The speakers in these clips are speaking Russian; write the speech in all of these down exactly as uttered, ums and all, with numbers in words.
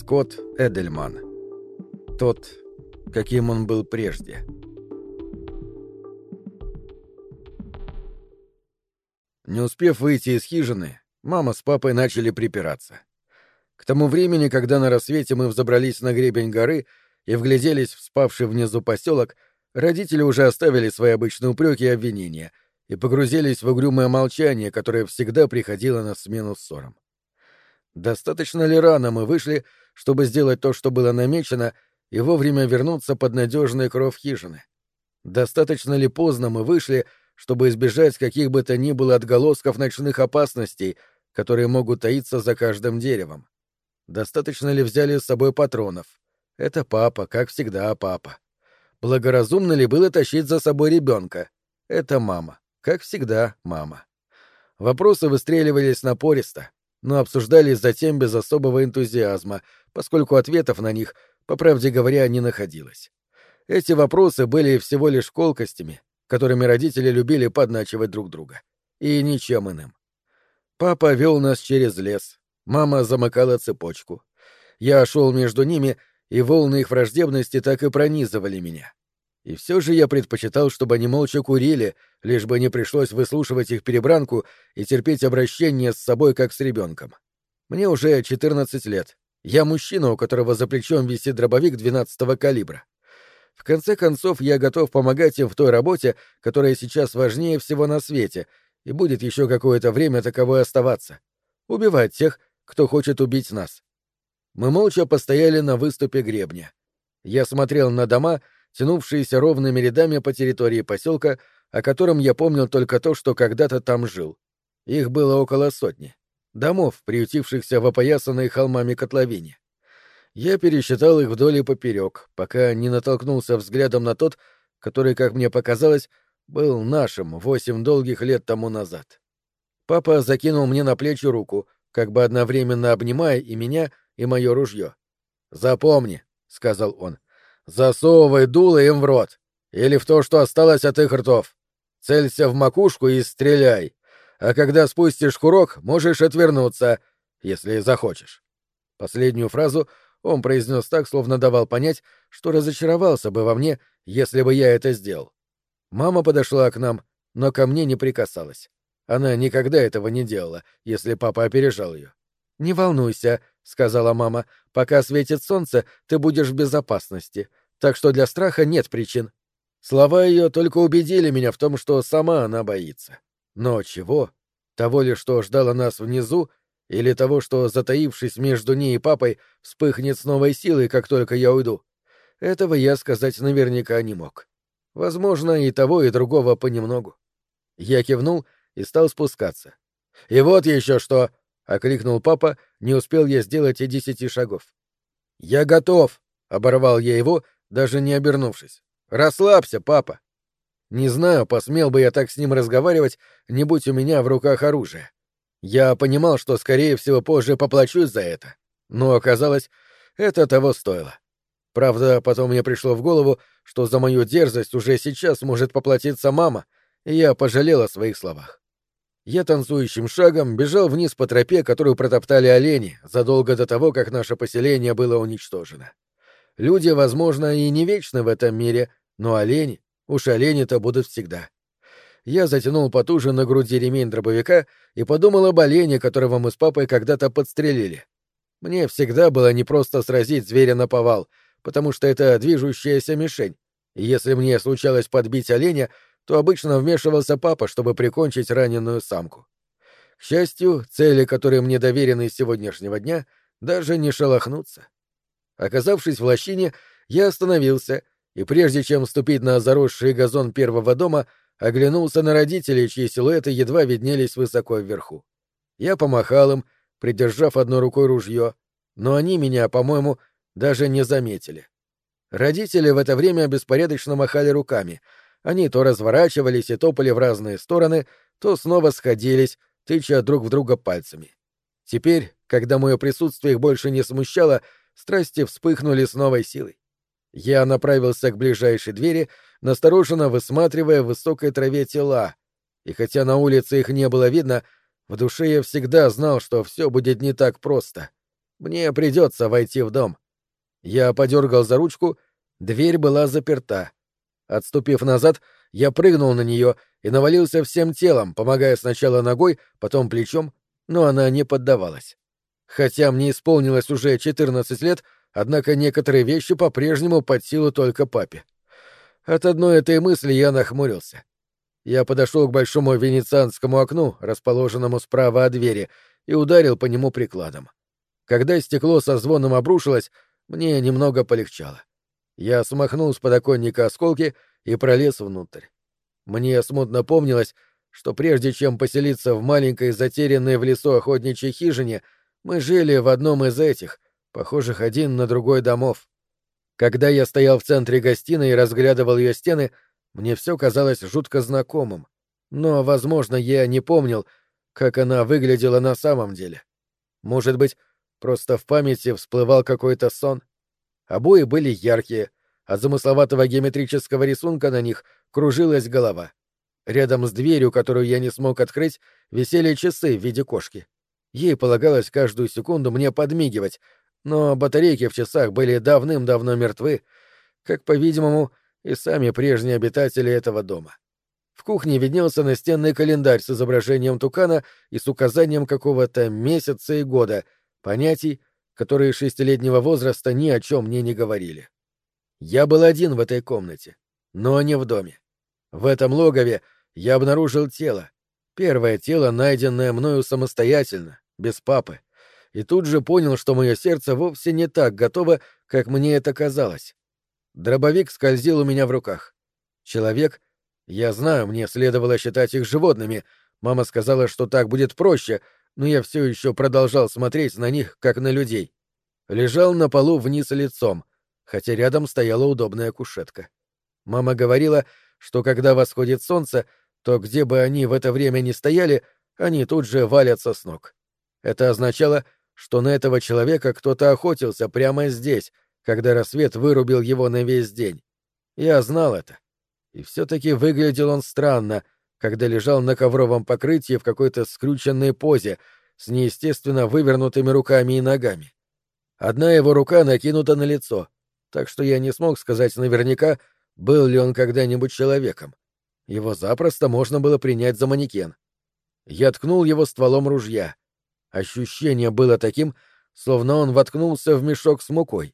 Скотт Эдельман. Тот, каким он был прежде. Не успев выйти из хижины, мама с папой начали припираться. К тому времени, когда на рассвете мы взобрались на гребень горы и вгляделись в спавший внизу поселок, родители уже оставили свои обычные упреки и обвинения и погрузились в угрюмое молчание, которое всегда приходило на смену ссорам. Достаточно ли рано мы вышли, чтобы сделать то, что было намечено, и вовремя вернуться под надежный кров хижины? Достаточно ли поздно мы вышли, чтобы избежать каких бы то ни было отголосков ночных опасностей, которые могут таиться за каждым деревом? Достаточно ли взяли с собой патронов? Это папа, как всегда, папа. Благоразумно ли было тащить за собой ребенка? Это мама, как всегда, мама. Вопросы выстреливались напористо, но обсуждались затем без особого энтузиазма, поскольку ответов на них, по правде говоря, не находилось. Эти вопросы были всего лишь колкостями, которыми родители любили подначивать друг друга, и ничем иным. Папа вел нас через лес, мама замыкала цепочку. Я шел между ними, и волны их враждебности так и пронизывали меня. И все же я предпочитал, чтобы они молча курили, лишь бы не пришлось выслушивать их перебранку и терпеть обращение с собой как с ребенком. Мне уже четырнадцать лет. Я мужчина, у которого за плечом висит дробовик двенадцатого калибра. В конце концов, я готов помогать им в той работе, которая сейчас важнее всего на свете, и будет еще какое-то время таковой оставаться. Убивать тех, кто хочет убить нас. Мы молча постояли на выступе гребня. Я смотрел на дома, тянувшиеся ровными рядами по территории поселка, о котором я помнил только то, что когда-то там жил. Их было около сотни. Домов, приютившихся в опоясанной холмами котловине. Я пересчитал их вдоль и поперек, пока не натолкнулся взглядом на тот, который, как мне показалось, был нашим восемь долгих лет тому назад. Папа закинул мне на плечи руку, как бы одновременно обнимая и меня, и мое ружье. «Запомни», — сказал он, — «засовывай дуло им в рот, или в то, что осталось от их ртов. Целься в макушку и стреляй, а когда спустишь курок, можешь отвернуться, если захочешь». Последнюю фразу он произнес так, словно давал понять, что разочаровался бы во мне, если бы я это сделал. Мама подошла к нам, но ко мне не прикасалась. Она никогда этого не делала, если папа опережал ее. «Не волнуйся», — сказала мама, — «пока светит солнце, ты будешь в безопасности, так что для страха нет причин». Слова ее только убедили меня в том, что сама она боится. Но чего? Того ли, что ждало нас внизу, или того, что, затаившись между ней и папой, вспыхнет с новой силой, как только я уйду? Этого я сказать наверняка не мог. Возможно, и того, и другого понемногу. Я кивнул и стал спускаться. «И вот еще что!» — окликнул папа, не успел я сделать и десяти шагов. «Я готов!» — оборвал я его, даже не обернувшись. «Расслабься, папа!» Не знаю, посмел бы я так с ним разговаривать, не будь у меня в руках оружие. Я понимал, что, скорее всего, позже поплачусь за это. Но оказалось, это того стоило. Правда, потом мне пришло в голову, что за мою дерзость уже сейчас может поплатиться мама, и я пожалел о своих словах. Я танцующим шагом бежал вниз по тропе, которую протоптали олени, задолго до того, как наше поселение было уничтожено. Люди, возможно, и не вечны в этом мире, но олени, уж олени-то будут всегда. Я затянул потуже на груди ремень дробовика и подумал об олене, которого мы с папой когда-то подстрелили. Мне всегда было непросто сразить зверя наповал, потому что это движущаяся мишень, и если мне случалось подбить оленя, то обычно вмешивался папа, чтобы прикончить раненую самку. К счастью, цели, которые мне доверены с сегодняшнего дня, даже не шелохнутся. Оказавшись в лощине, я остановился, и прежде чем ступить на заросший газон первого дома, оглянулся на родителей, чьи силуэты едва виднелись высоко вверху. Я помахал им, придержав одной рукой ружье, но они меня, по-моему, даже не заметили. Родители в это время беспорядочно махали руками. Они то разворачивались и топали в разные стороны, то снова сходились, тыча друг в друга пальцами. Теперь, когда мое присутствие их больше не смущало, страсти вспыхнули с новой силой. Я направился к ближайшей двери, настороженно высматривая в высокой траве тела, и хотя на улице их не было видно, в душе я всегда знал, что все будет не так просто. Мне придется войти в дом. Я подергал за ручку, дверь была заперта. Отступив назад, я прыгнул на нее и навалился всем телом, помогая сначала ногой, потом плечом, но она не поддавалась. Хотя мне исполнилось уже четырнадцать лет, однако некоторые вещи по-прежнему под силу только папе. От одной этой мысли я нахмурился. Я подошел к большому венецианскому окну, расположенному справа от двери, и ударил по нему прикладом. Когда стекло со звоном обрушилось, мне немного полегчало. Я смахнул с подоконника осколки и пролез внутрь. Мне смутно помнилось, что прежде чем поселиться в маленькой затерянной в лесу охотничьей хижине, мы жили в одном из этих, похожих один на другой домов. Когда я стоял в центре гостиной и разглядывал ее стены, мне все казалось жутко знакомым. Но, возможно, я не помнил, как она выглядела на самом деле. Может быть, просто в памяти всплывал какой-то сон. Обои были яркие, от замысловатого геометрического рисунка на них кружилась голова. Рядом с дверью, которую я не смог открыть, висели часы в виде кошки. Ей полагалось каждую секунду мне подмигивать, но батарейки в часах были давным-давно мертвы, как, по-видимому, и сами прежние обитатели этого дома. В кухне виднелся настенный календарь с изображением тукана и с указанием какого-то месяца и года, понятий, которые шестилетнего возраста ни о чем мне не говорили. Я был один в этой комнате, но не в доме. В этом логове я обнаружил тело. Первое тело, найденное мною самостоятельно, без папы. И тут же понял, что мое сердце вовсе не так готово, как мне это казалось. Дробовик скользил у меня в руках. Человек... Я знаю, мне следовало считать их животными. Мама сказала, что так будет проще, но я все еще продолжал смотреть на них, как на людей. Лежал на полу вниз лицом, хотя рядом стояла удобная кушетка. Мама говорила, что когда восходит солнце, то где бы они в это время ни стояли, они тут же валятся с ног. Это означало, что на этого человека кто-то охотился прямо здесь, когда рассвет вырубил его на весь день. Я знал это. И все-таки выглядел он странно, когда лежал на ковровом покрытии в какой-то скрюченной позе, с неестественно вывернутыми руками и ногами. Одна его рука накинута на лицо, так что я не смог сказать наверняка, был ли он когда-нибудь человеком. Его запросто можно было принять за манекен. Я ткнул его стволом ружья. Ощущение было таким, словно он воткнулся в мешок с мукой.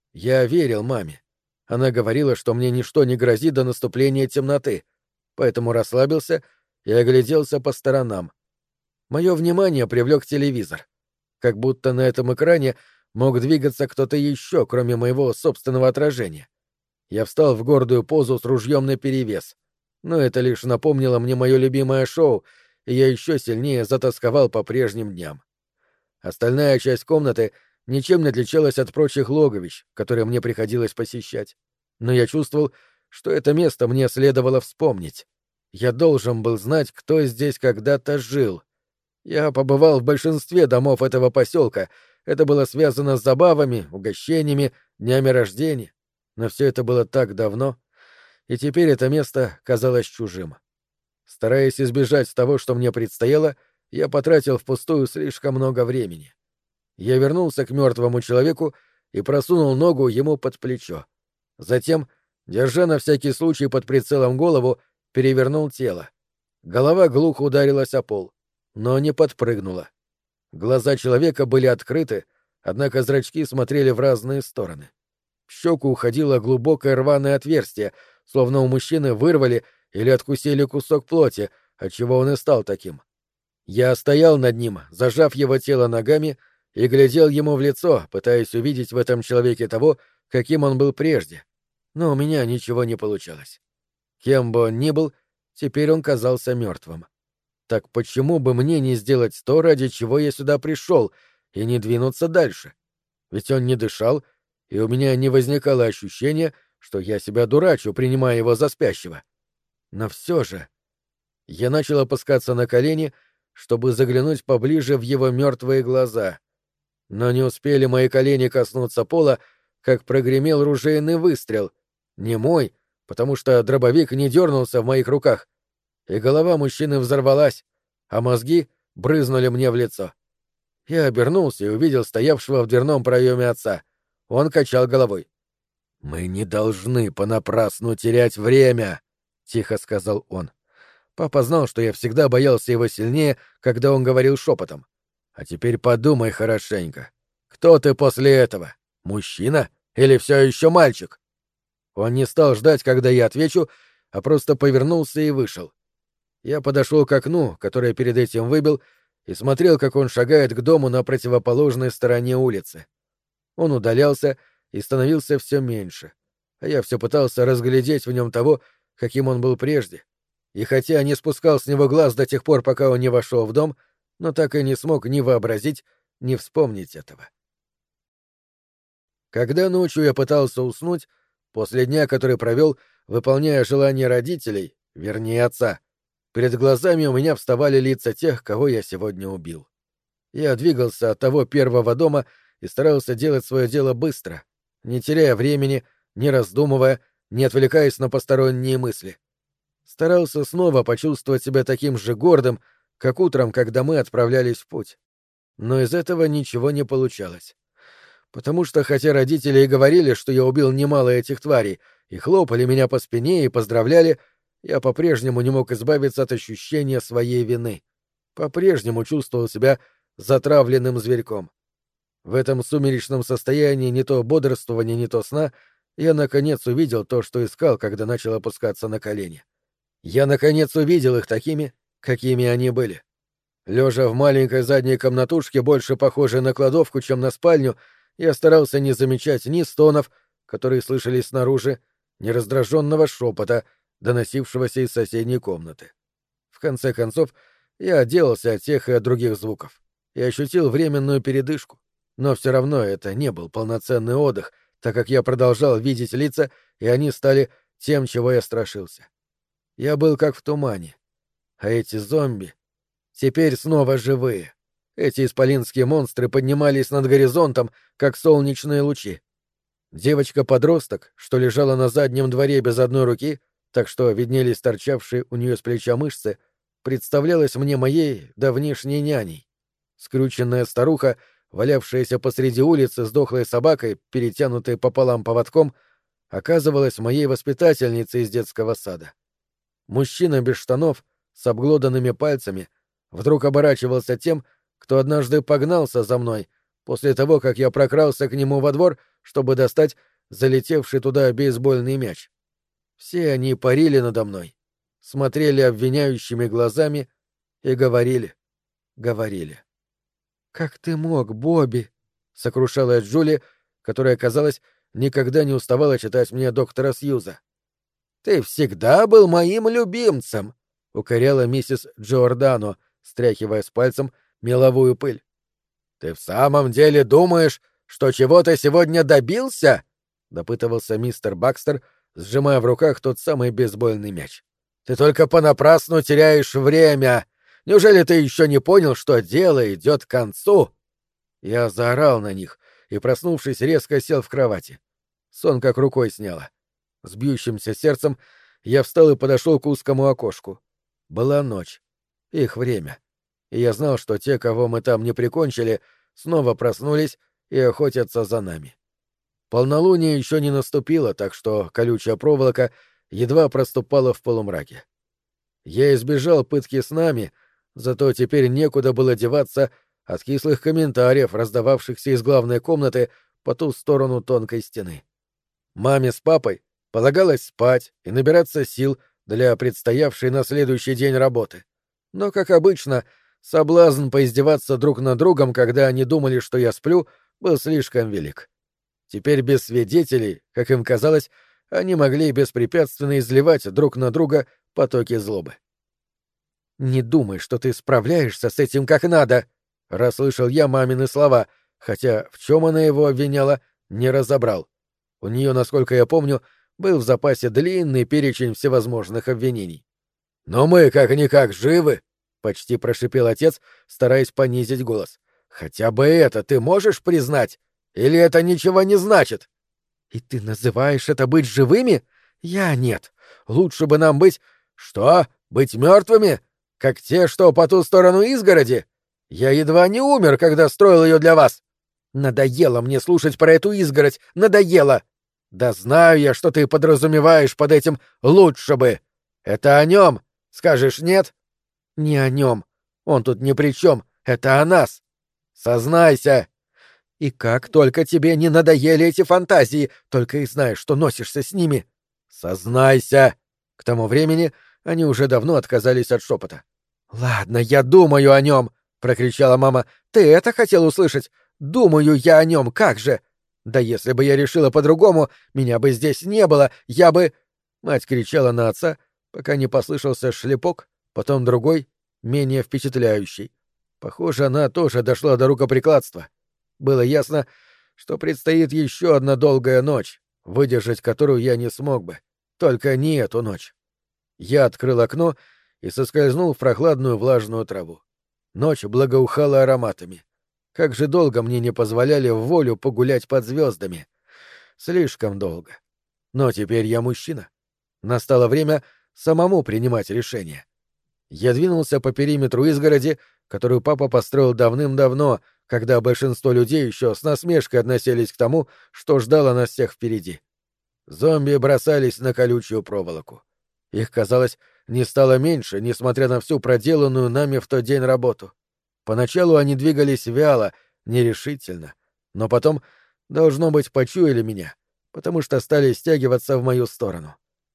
Я верил маме. Она говорила, что мне ничто не грозит до наступления темноты, поэтому расслабился и огляделся по сторонам. Мое внимание привлек телевизор. Как будто на этом экране мог двигаться кто-то еще, кроме моего собственного отражения. Я встал в гордую позу с ружьем наперевес. Но это лишь напомнило мне мое любимое шоу, и я еще сильнее затасковал по прежним дням. Остальная часть комнаты ничем не отличалась от прочих логовищ, которые мне приходилось посещать. Но я чувствовал, что это место мне следовало вспомнить. Я должен был знать, кто здесь когда-то жил. Я побывал в большинстве домов этого поселка. Это было связано с забавами, угощениями, днями рождения. Но все это было так давно, и теперь это место казалось чужим. Стараясь избежать того, что мне предстояло, я потратил впустую слишком много времени. Я вернулся к мертвому человеку и просунул ногу ему под плечо. Затем, держа на всякий случай под прицелом голову, перевернул тело. Голова глухо ударилась о пол, но не подпрыгнула. Глаза человека были открыты, однако зрачки смотрели в разные стороны. В щеку уходило глубокое рваное отверстие, словно у мужчины вырвали или откусили кусок плоти, отчего он и стал таким. Я стоял над ним, зажав его тело ногами, и глядел ему в лицо, пытаясь увидеть в этом человеке того, каким он был прежде. Но у меня ничего не получалось. Кем бы он ни был, теперь он казался мертвым. Так почему бы мне не сделать то, ради чего я сюда пришел, и не двинуться дальше? Ведь он не дышал, и у меня не возникало ощущения, что я себя дурачу, принимая его за спящего. Но все же... Я начал опускаться на колени, чтобы заглянуть поближе в его мертвые глаза. Но не успели мои колени коснуться пола, как прогремел ружейный выстрел. Не мой, потому что дробовик не дернулся в моих руках. И голова мужчины взорвалась, а мозги брызнули мне в лицо. Я обернулся и увидел стоявшего в дверном проеме отца. Он качал головой. «Мы не должны понапрасну терять время», — тихо сказал он. Папа знал, что я всегда боялся его сильнее, когда он говорил шепотом. «А теперь подумай хорошенько. Кто ты после этого? Мужчина или все еще мальчик?» Он не стал ждать, когда я отвечу, а просто повернулся и вышел. Я подошел к окну, которое перед этим выбил, и смотрел, как он шагает к дому на противоположной стороне улицы. Он удалялся и становился все меньше, а я все пытался разглядеть в нем того, каким он был прежде, и хотя не спускал с него глаз до тех пор, пока он не вошел в дом, но так и не смог ни вообразить, ни вспомнить этого. Когда ночью я пытался уснуть, после дня, который провел, выполняя желания родителей, вернее отца, перед глазами у меня вставали лица тех, кого я сегодня убил. Я двигался от того первого дома и старался делать свое дело быстро, не теряя времени, не раздумывая, не отвлекаясь на посторонние мысли. Старался снова почувствовать себя таким же гордым, как утром, когда мы отправлялись в путь. Но из этого ничего не получалось. Потому что, хотя родители и говорили, что я убил немало этих тварей, и хлопали меня по спине и поздравляли, я по-прежнему не мог избавиться от ощущения своей вины. По-прежнему чувствовал себя затравленным зверьком. В этом сумеречном состоянии не то бодрствования, не то сна я, наконец, увидел то, что искал, когда начал опускаться на колени. Я, наконец, увидел их такими, какими они были. Лежа в маленькой задней комнатушке, больше похожей на кладовку, чем на спальню, я старался не замечать ни стонов, которые слышались снаружи, ни раздраженного шепота, доносившегося из соседней комнаты. В конце концов, я отделался от тех и от других звуков и ощутил временную передышку, но все равно это не был полноценный отдых, так как я продолжал видеть лица, и они стали тем, чего я страшился. Я был как в тумане, а эти зомби теперь снова живые. Эти исполинские монстры поднимались над горизонтом, как солнечные лучи. Девочка-подросток, что лежала на заднем дворе без одной руки, так что виднелись торчавшие у нее с плеча мышцы, представлялась мне моей давнишней няней. Скрюченная старуха, валявшаяся посреди улицы с дохлой собакой, перетянутой пополам поводком, оказывалась моей воспитательницей из детского сада. Мужчина без штанов, с обглоданными пальцами, вдруг оборачивался тем, кто однажды погнался за мной, после того, как я прокрался к нему во двор, чтобы достать залетевший туда бейсбольный мяч. Все они парили надо мной, смотрели обвиняющими глазами и говорили, говорили. «Как ты мог, Бобби?» — сокрушалась Джули, которая, казалось, никогда не уставала читать мне доктора Сьюза. «Ты всегда был моим любимцем», — укоряла миссис Джордано, стряхивая с пальцем меловую пыль. «Ты в самом деле думаешь, что чего-то сегодня добился?» — допытывался мистер Бакстер, сжимая в руках тот самый бейсбольный мяч. «Ты только понапрасну теряешь время. Неужели ты еще не понял, что дело идет к концу?» Я заорал на них и, проснувшись, резко сел в кровати. Сон как рукой сняло. С бьющимся сердцем я встал и подошел к узкому окошку. Была ночь. Их время. И я знал, что те, кого мы там не прикончили, снова проснулись и охотятся за нами. Полнолуние еще не наступило, так что колючая проволока едва проступала в полумраке. Я избежал пытки с нами, зато теперь некуда было деваться от кислых комментариев, раздававшихся из главной комнаты по ту сторону тонкой стены. Маме с папой полагалось спать и набираться сил для предстоявшей на следующий день работы. Но, как обычно, соблазн поиздеваться друг над другом, когда они думали, что я сплю, был слишком велик. Теперь без свидетелей, как им казалось, они могли беспрепятственно изливать друг на друга потоки злобы. «Не думай, что ты справляешься с этим как надо», — расслышал я мамины слова, хотя в чем она его обвиняла, не разобрал. У нее, насколько я помню, был в запасе длинный перечень всевозможных обвинений. «Но мы как-никак живы», — почти прошипел отец, стараясь понизить голос. «Хотя бы это ты можешь признать? Или это ничего не значит?» «И ты называешь это быть живыми? Я нет. Лучше бы нам быть...» «Что? Быть мертвыми? Как те, что по ту сторону изгороди? Я едва не умер, когда строил ее для вас. Надоело мне слушать про эту изгородь, надоело. Да знаю я, что ты подразумеваешь под этим «лучше бы». Это о нем. Скажешь нет? Не о нем. Он тут ни при чем. Это о нас. Сознайся. И как только тебе не надоели эти фантазии, только и знаешь, что носишься с ними. Сознайся. К тому времени они уже давно отказались от шепота. Ладно, я думаю о нем, прокричала мама. Ты это хотел услышать? Думаю я о нем, как же? Да если бы я решила по-другому, меня бы здесь не было, я бы... Мать кричала на отца, пока не послышался шлепок, потом другой, менее впечатляющий. Похоже, она тоже дошла до рукоприкладства. Было ясно, что предстоит еще одна долгая ночь, выдержать которую я не смог бы. Только не эту ночь. Я открыл окно и соскользнул в прохладную влажную траву. Ночь благоухала ароматами. Как же долго мне не позволяли в волю погулять под звездами. Слишком долго. Но теперь я мужчина. Настало время самому принимать решение. Я двинулся по периметру изгороди, которую папа построил давным-давно, когда большинство людей еще с насмешкой относились к тому, что ждало нас всех впереди. Зомби бросались на колючую проволоку. Их, казалось, не стало меньше, несмотря на всю проделанную нами в тот день работу. Поначалу они двигались вяло, нерешительно, но потом, должно быть, почуяли меня, потому что стали стягиваться в мою сторону.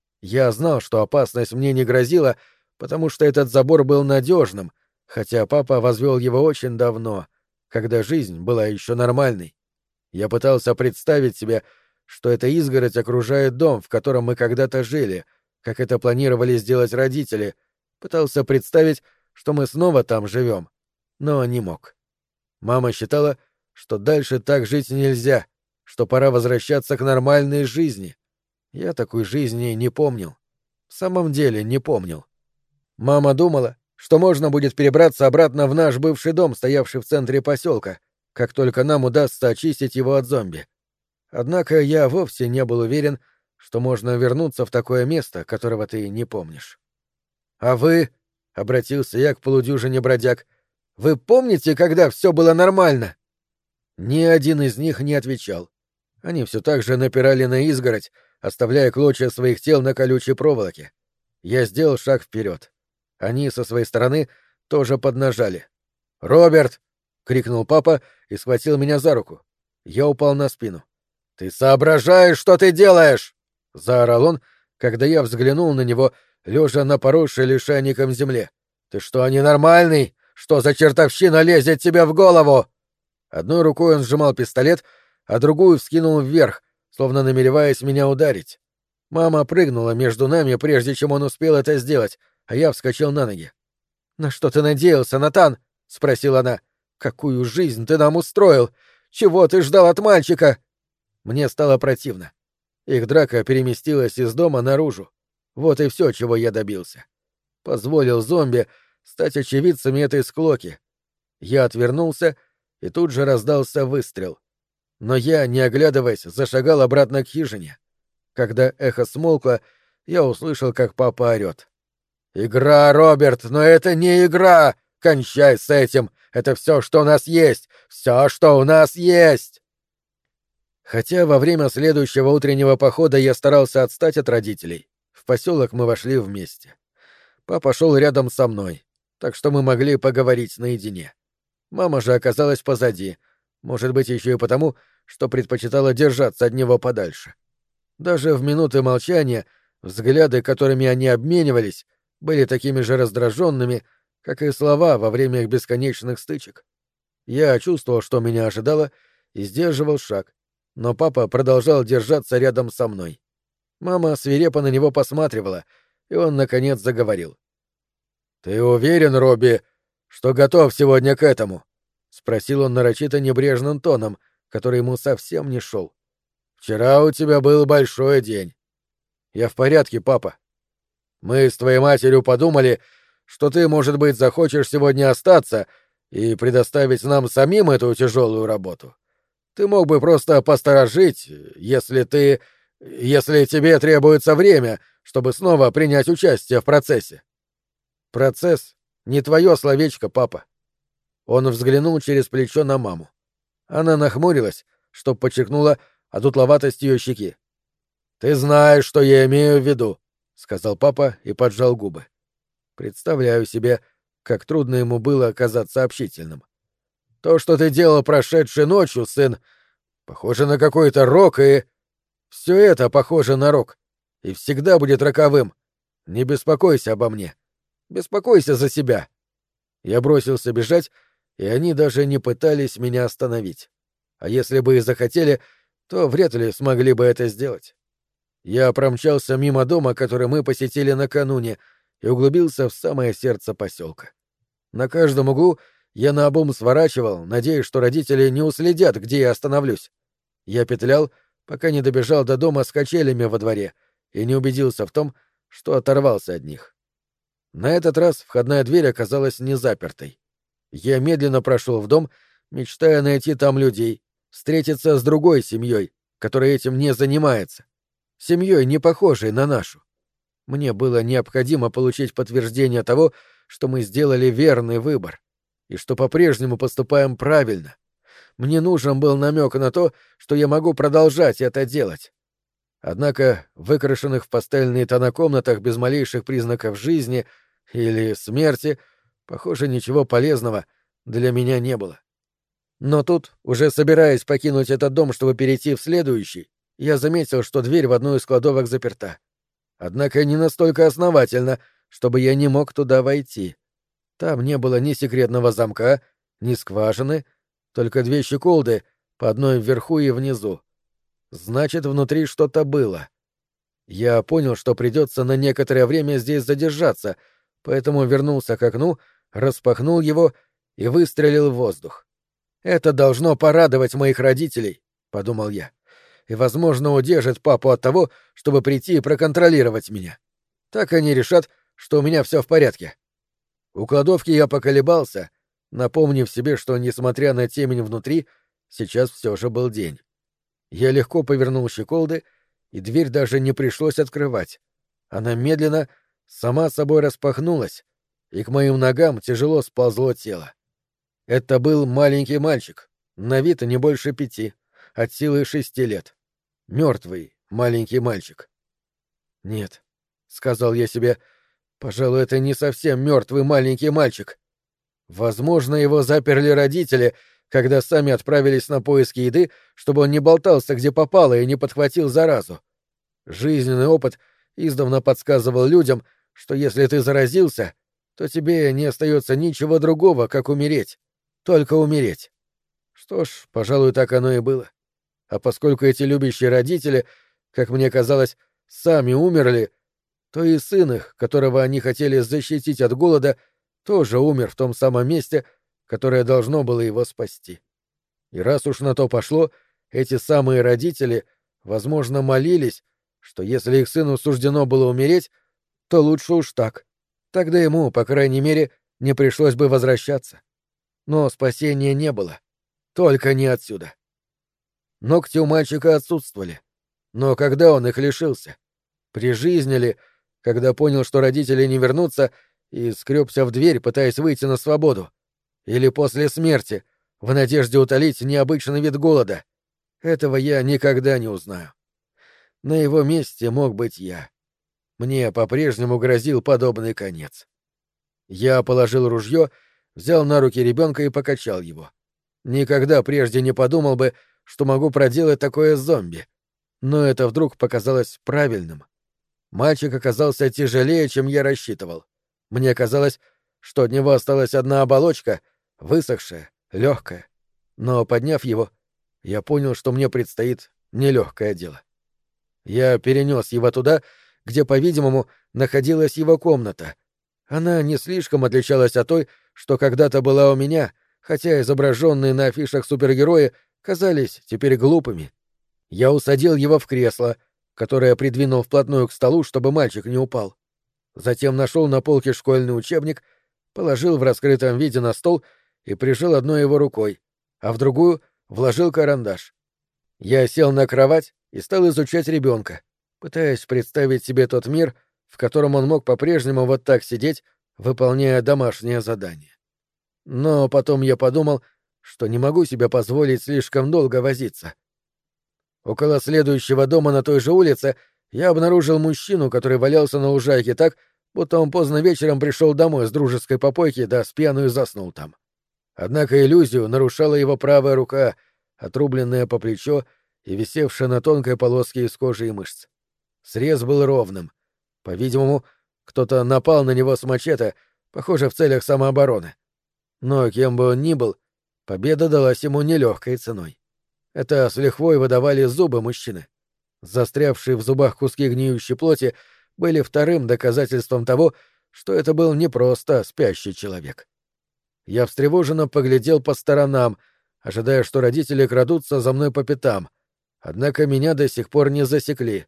Я знал, что опасность мне не грозила, потому что этот забор был надежным, хотя папа возвел его очень давно, когда жизнь была еще нормальной. Я пытался представить себе, что эта изгородь окружает дом, в котором мы когда-то жили, как это планировали сделать родители, пытался представить, что мы снова там живем, но не мог. Мама считала, что дальше так жить нельзя, что пора возвращаться к нормальной жизни. Я такой жизни не помнил. В самом деле не помнил. Мама думала, что можно будет перебраться обратно в наш бывший дом, стоявший в центре поселка, как только нам удастся очистить его от зомби. Однако я вовсе не был уверен, что можно вернуться в такое место, которого ты не помнишь. — А вы, — обратился я к полудюжине бродяг, — вы помните, когда все было нормально? Ни один из них не отвечал. Они все так же напирали на изгородь, оставляя клочья своих тел на колючей проволоке. Я сделал шаг вперед. Они со своей стороны тоже поднажали. «Роберт!» — крикнул папа и схватил меня за руку. Я упал на спину. «Ты соображаешь, что ты делаешь?» — заорал он, когда я взглянул на него, лежа на поросшей лишайником земле. «Ты что, ненормальный? Что за чертовщина лезет тебе в голову?» Одной рукой он сжимал пистолет, а другую вскинул вверх, словно намереваясь меня ударить. Мама прыгнула между нами, прежде чем он успел это сделать, а я вскочил на ноги. «На что ты надеялся, Натан?» — спросила она. «Какую жизнь ты нам устроил? Чего ты ждал от мальчика?» Мне стало противно. Их драка переместилась из дома наружу. Вот и все, чего я добился. Позволил зомби стать очевидцами этой склоки. Я отвернулся, и тут же раздался выстрел. Но я, не оглядываясь, зашагал обратно к хижине. Когда эхо смолкло, я услышал, как папа орёт. «Игра, Роберт, но это не игра! Кончай с этим! Это все, что у нас есть! Все, что у нас есть!» Хотя во время следующего утреннего похода я старался отстать от родителей, в поселок мы вошли вместе. Папа шел рядом со мной, так что мы могли поговорить наедине. Мама же оказалась позади, может быть, еще и потому, что предпочитала держаться от него подальше. Даже в минуты молчания взгляды, которыми они обменивались, были такими же раздраженными, как и слова во время их бесконечных стычек. Я чувствовал, что меня ожидало, и сдерживал шаг, но папа продолжал держаться рядом со мной. Мама свирепо на него посматривала, и он, наконец, заговорил. «Ты уверен, Робби, что готов сегодня к этому?» — спросил он нарочито небрежным тоном, который ему совсем не шел. «Вчера у тебя был большой день». «Я в порядке, папа. Мы с твоей матерью подумали, что ты, может быть, захочешь сегодня остаться и предоставить нам самим эту тяжелую работу. Ты мог бы просто посторожить, если ты... если тебе требуется время, чтобы снова принять участие в процессе». «Процесс — не твое словечко, папа». Он взглянул через плечо на маму. Она нахмурилась, что подчеркнуло одутловатость ее щеки. «Ты знаешь, что я имею в виду», — сказал папа и поджал губы. Представляю себе, как трудно ему было оказаться общительным. «То, что ты делал прошедшей ночью, сын, похоже на какой-то рок, и... Все это похоже на рок, и всегда будет роковым. Не беспокойся обо мне. Беспокойся за себя». Я бросился бежать, и они даже не пытались меня остановить. А если бы и захотели, то вряд ли смогли бы это сделать. Я промчался мимо дома, который мы посетили накануне, и углубился в самое сердце поселка. На каждом углу я наобум сворачивал, надеясь, что родители не уследят, где я остановлюсь. Я петлял, пока не добежал до дома с качелями во дворе, и не убедился в том, что оторвался от них. На этот раз входная дверь оказалась не запертой. Я медленно прошел в дом, мечтая найти там людей, встретиться с другой семьей, которая этим не занимается. Семьей, не похожей на нашу. Мне было необходимо получить подтверждение того, что мы сделали верный выбор, и что по-прежнему поступаем правильно. Мне нужен был намек на то, что я могу продолжать это делать. Однако в выкрашенных в пастельные тона комнатах без малейших признаков жизни или смерти, похоже, ничего полезного для меня не было. Но тут, уже собираясь покинуть этот дом, чтобы перейти в следующий, я заметил, что дверь в одну из кладовок заперта. Однако не настолько основательно, чтобы я не мог туда войти. Там не было ни секретного замка, ни скважины, только две щеколды, по одной вверху и внизу. Значит, внутри что-то было. Я понял, что придется на некоторое время здесь задержаться, поэтому вернулся к окну, распахнул его и выстрелил в воздух. «Это должно порадовать моих родителей», — подумал я, — «и, возможно, удержит папу от того, чтобы прийти и проконтролировать меня. Так они решат, что у меня все в порядке». У кладовки я поколебался, напомнив себе, что, несмотря на темень внутри, сейчас все же был день. Я легко повернул щеколды, и дверь даже не пришлось открывать. Она медленно, сама собой распахнулась, и к моим ногам тяжело сползло тело. Это был маленький мальчик, на вид не больше пяти, от силы шести лет. Мертвый маленький мальчик. «Нет», — сказал я себе, — «пожалуй, это не совсем мертвый маленький мальчик. Возможно, его заперли родители, когда сами отправились на поиски еды, чтобы он не болтался где попало и не подхватил заразу. Жизненный опыт издавна подсказывал людям, что если ты заразился, то тебе не остается ничего другого, как умереть. Только умереть. Что ж, пожалуй, так оно и было. А поскольку эти любящие родители, как мне казалось, сами умерли, то и сын их, которого они хотели защитить от голода, тоже умер в том самом месте, которое должно было его спасти. И раз уж на то пошло, эти самые родители, возможно, молились, что если их сыну суждено было умереть, то лучше уж так. Тогда ему, по крайней мере, не пришлось бы возвращаться. Но спасения не было. Только не отсюда. Ногти у мальчика отсутствовали. Но когда он их лишился? При жизни ли, когда понял, что родители не вернутся, и скребся в дверь, пытаясь выйти на свободу? Или после смерти, в надежде утолить необычный вид голода? Этого я никогда не узнаю. На его месте мог быть я. Мне по-прежнему грозил подобный конец. Я положил ружье, взял на руки ребенка и покачал его. Никогда прежде не подумал бы, что могу проделать такое с зомби. Но это вдруг показалось правильным. Мальчик оказался тяжелее, чем я рассчитывал. Мне казалось, что от него осталась одна оболочка, высохшая, легкая. Но, подняв его, я понял, что мне предстоит нелегкое дело. Я перенес его туда, где, по-видимому, находилась его комната. Она не слишком отличалась от той, что когда-то была у меня, хотя изображенные на афишах супергерои казались теперь глупыми. Я усадил его в кресло, которое придвинул вплотную к столу, чтобы мальчик не упал. Затем нашел на полке школьный учебник, положил в раскрытом виде на стол и прижал одной его рукой, а в другую вложил карандаш. Я сел на кровать и стал изучать ребенка, пытаясь представить себе тот мир, в котором он мог по-прежнему вот так сидеть, выполняя домашнее задание. Но потом я подумал, что не могу себе позволить слишком долго возиться. Около следующего дома на той же улице я обнаружил мужчину, который валялся на лужайке так, будто он поздно вечером пришел домой с дружеской попойки, да с пьяну и заснул там. Однако иллюзию нарушала его правая рука, отрубленная по плечо и висевшая на тонкой полоске из кожи и мышц. Срез был ровным. По-видимому, кто-то напал на него с мачете, похоже, в целях самообороны. Но кем бы он ни был, победа далась ему нелегкой ценой. Это с лихвой выдавали зубы мужчины. Застрявшие в зубах куски гниющей плоти были вторым доказательством того, что это был не просто спящий человек. Я встревоженно поглядел по сторонам, ожидая, что родители крадутся за мной по пятам, однако меня до сих пор не засекли.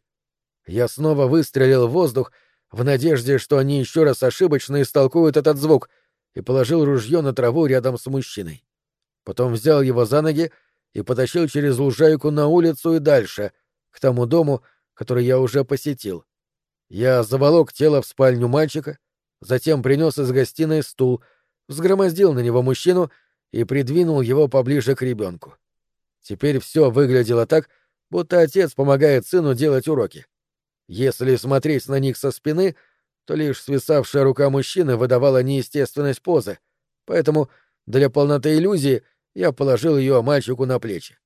Я снова выстрелил в воздух в надежде, что они еще раз ошибочно истолкуют этот звук, и положил ружье на траву рядом с мужчиной. Потом взял его за ноги и потащил через лужайку на улицу и дальше, к тому дому, который я уже посетил. Я заволок тело в спальню мальчика, затем принес из гостиной стул, взгромоздил на него мужчину и придвинул его поближе к ребенку. Теперь все выглядело так, будто отец помогает сыну делать уроки. Если смотреть на них со спины, то лишь свисавшая рука мужчины выдавала неестественность позы, поэтому для полноты иллюзии я положил ее мальчику на плечи.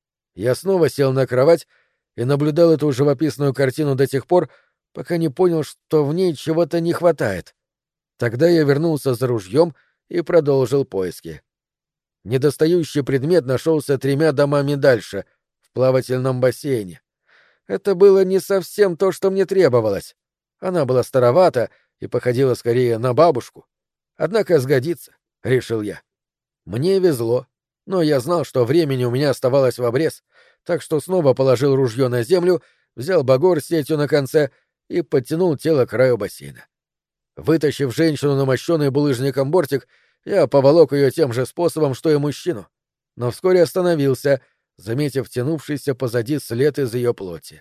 Я снова сел на кровать и наблюдал эту живописную картину до тех пор, пока не понял, что в ней чего-то не хватает. Тогда я вернулся за ружьем и продолжил поиски. Недостающий предмет нашелся тремя домами дальше, в плавательном бассейне. Это было не совсем то, что мне требовалось. Она была старовата и походила скорее на бабушку. Однако сгодится, — решил я. Мне везло, но я знал, что времени у меня оставалось в обрез, так что снова положил ружье на землю, взял багор с сетью на конце и подтянул тело к краю бассейна. Вытащив женщину на мощенный булыжником бортик, я поволок ее тем же способом, что и мужчину, но вскоре остановился, заметив тянувшийся позади след из ее плоти.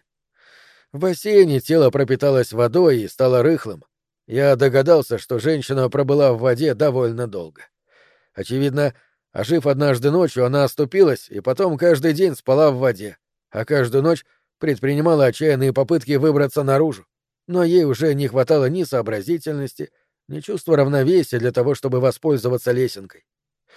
В бассейне тело пропиталось водой и стало рыхлым. Я догадался, что женщина пробыла в воде довольно долго. Очевидно, ожив однажды ночью, она оступилась и потом каждый день спала в воде, а каждую ночь предпринимала отчаянные попытки выбраться наружу. Но ей уже не хватало ни сообразительности, ни чувства равновесия для того, чтобы воспользоваться лесенкой.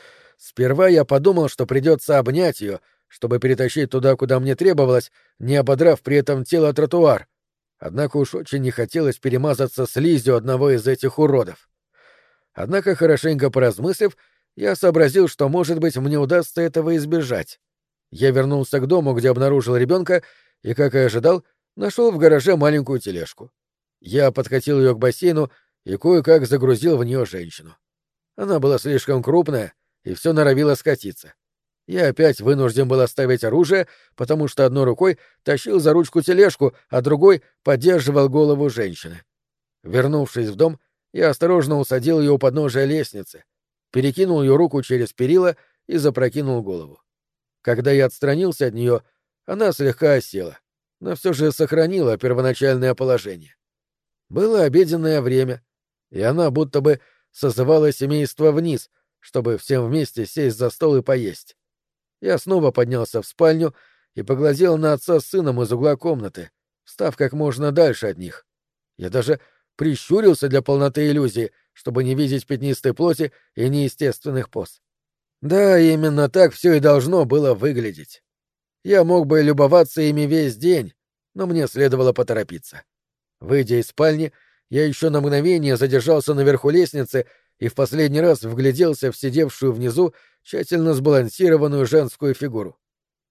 Сперва я подумал, что придется обнять ее, чтобы перетащить туда, куда мне требовалось, не ободрав при этом тело тротуар. Однако уж очень не хотелось перемазаться слизью одного из этих уродов. Однако, хорошенько поразмыслив, я сообразил, что, может быть, мне удастся этого избежать. Я вернулся к дому, где обнаружил ребенка, и, как и ожидал, нашел в гараже маленькую тележку. Я подкатил ее к бассейну и кое-как загрузил в нее женщину. Она была слишком крупная и все норовила скатиться. Я опять вынужден был оставить оружие, потому что одной рукой тащил за ручку тележку, а другой поддерживал голову женщины. Вернувшись в дом, я осторожно усадил ее у подножия лестницы, перекинул ее руку через перила и запрокинул голову. Когда я отстранился от нее, она слегка осела, но все же сохранила первоначальное положение. Было обеденное время, и она будто бы созывала семейство вниз, чтобы всем вместе сесть за стол и поесть. Я снова поднялся в спальню и поглазел на отца с сыном из угла комнаты, встав как можно дальше от них. Я даже прищурился для полноты иллюзии, чтобы не видеть пятнистой плоти и неестественных поз. Да, именно так все и должно было выглядеть. Я мог бы любоваться ими весь день, но мне следовало поторопиться. Выйдя из спальни, я еще на мгновение задержался наверху лестницы и в последний раз вгляделся в сидевшую внизу тщательно сбалансированную женскую фигуру.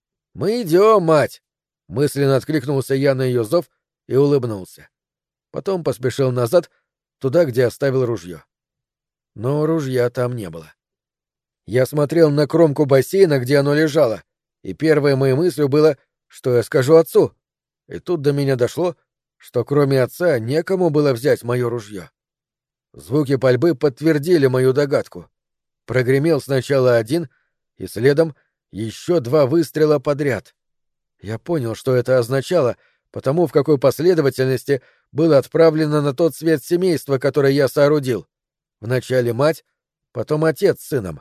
«Мы идем, мать!» — мысленно откликнулся я на ее зов и улыбнулся. Потом поспешил назад, туда, где оставил ружье. Но ружья там не было. Я смотрел на кромку бассейна, где оно лежало, и первой моей мыслью было, что я скажу отцу. И тут до меня дошло, что кроме отца некому было взять мое ружье. Звуки пальбы подтвердили мою догадку. Прогремел сначала один, и следом еще два выстрела подряд. Я понял, что это означало, потому в какой последовательности было отправлено на тот свет семейство, которое я соорудил. Вначале мать, потом отец с сыном.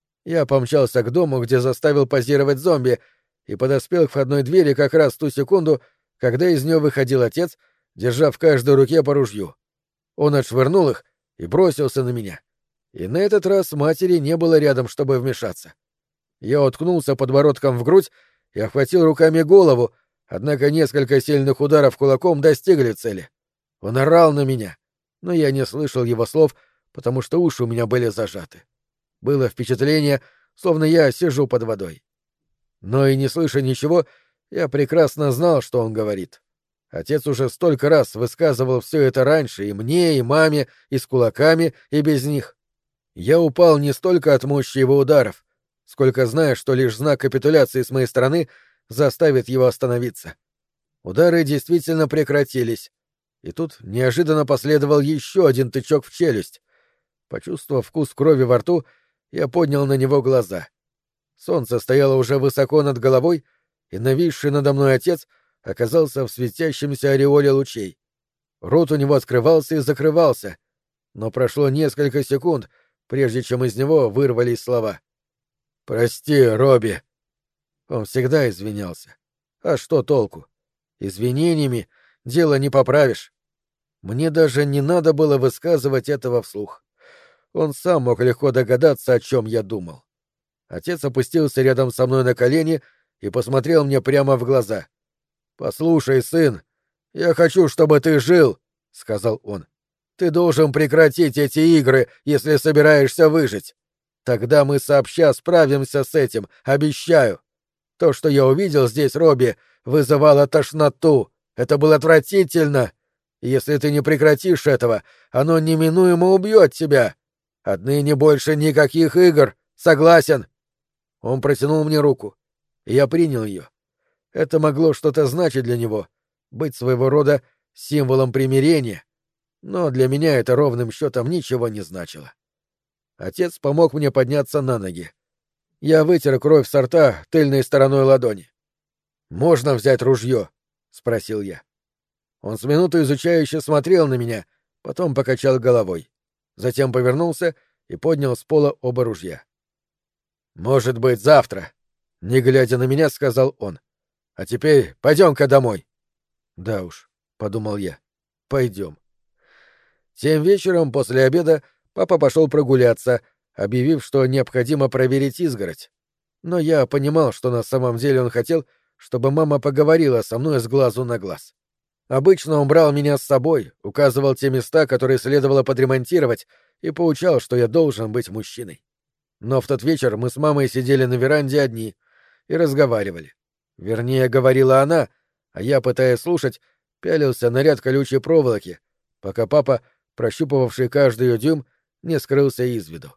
Я помчался к дому, где заставил позировать зомби, и подоспел к входной двери как раз в ту секунду, когда из нее выходил отец, держа в каждой руке по ружью. Он отшвырнул их и бросился на меня. И на этот раз матери не было рядом, чтобы вмешаться. Я уткнулся подбородком в грудь и охватил руками голову, однако несколько сильных ударов кулаком достигли цели. Он орал на меня, но я не слышал его слов, потому что уши у меня были зажаты. Было впечатление, словно я сижу под водой. Но и не слыша ничего, я прекрасно знал, что он говорит. Отец уже столько раз высказывал все это раньше и мне, и маме, и с кулаками, и без них. Я упал не столько от мощи его ударов, сколько зная, что лишь знак капитуляции с моей стороны заставит его остановиться. Удары действительно прекратились, и тут неожиданно последовал еще один тычок в челюсть. Почувствовав вкус крови во рту, я поднял на него глаза. Солнце стояло уже высоко над головой, и нависший надо мной отец оказался в светящемся ореоле лучей. Рот у него открывался и закрывался, но прошло несколько секунд, прежде чем из него вырвались слова. «Прости, Робби». Он всегда извинялся. А что толку? Извинениями дело не поправишь. Мне даже не надо было высказывать этого вслух. Он сам мог легко догадаться, о чем я думал. Отец опустился рядом со мной на колени и посмотрел мне прямо в глаза. «Послушай, сын, я хочу, чтобы ты жил», — сказал он. «Ты должен прекратить эти игры, если собираешься выжить. Тогда мы сообща справимся с этим, обещаю. То, что я увидел здесь, Робби, вызывало тошноту. Это было отвратительно. И если ты не прекратишь этого, оно неминуемо убьет тебя. Отныне больше никаких игр. Согласен?» Он протянул мне руку, и я принял ее. Это могло что-то значить для него, быть своего рода символом примирения, но для меня это ровным счетом ничего не значило. Отец помог мне подняться на ноги. Я вытер кровь со рта тыльной стороной ладони. «Можно взять ружье?» — спросил я. Он с минуту изучающе смотрел на меня, потом покачал головой. Затем повернулся и поднял с пола оба ружья. «Может быть, завтра», — не глядя на меня, сказал он. «А теперь пойдем-ка домой». «Да уж», — подумал я, — «пойдем». Тем вечером после обеда папа пошел прогуляться, объявив, что необходимо проверить изгородь. Но я понимал, что на самом деле он хотел, чтобы мама поговорила со мной с глазу на глаз. Обычно он брал меня с собой, указывал те места, которые следовало подремонтировать, и поучал, что я должен быть мужчиной. Но в тот вечер мы с мамой сидели на веранде одни и разговаривали. Вернее, говорила она, а я, пытаясь слушать, пялился на ряд колючей проволоки, пока папа, прощупывавший каждый ее дюйм, не скрылся из виду.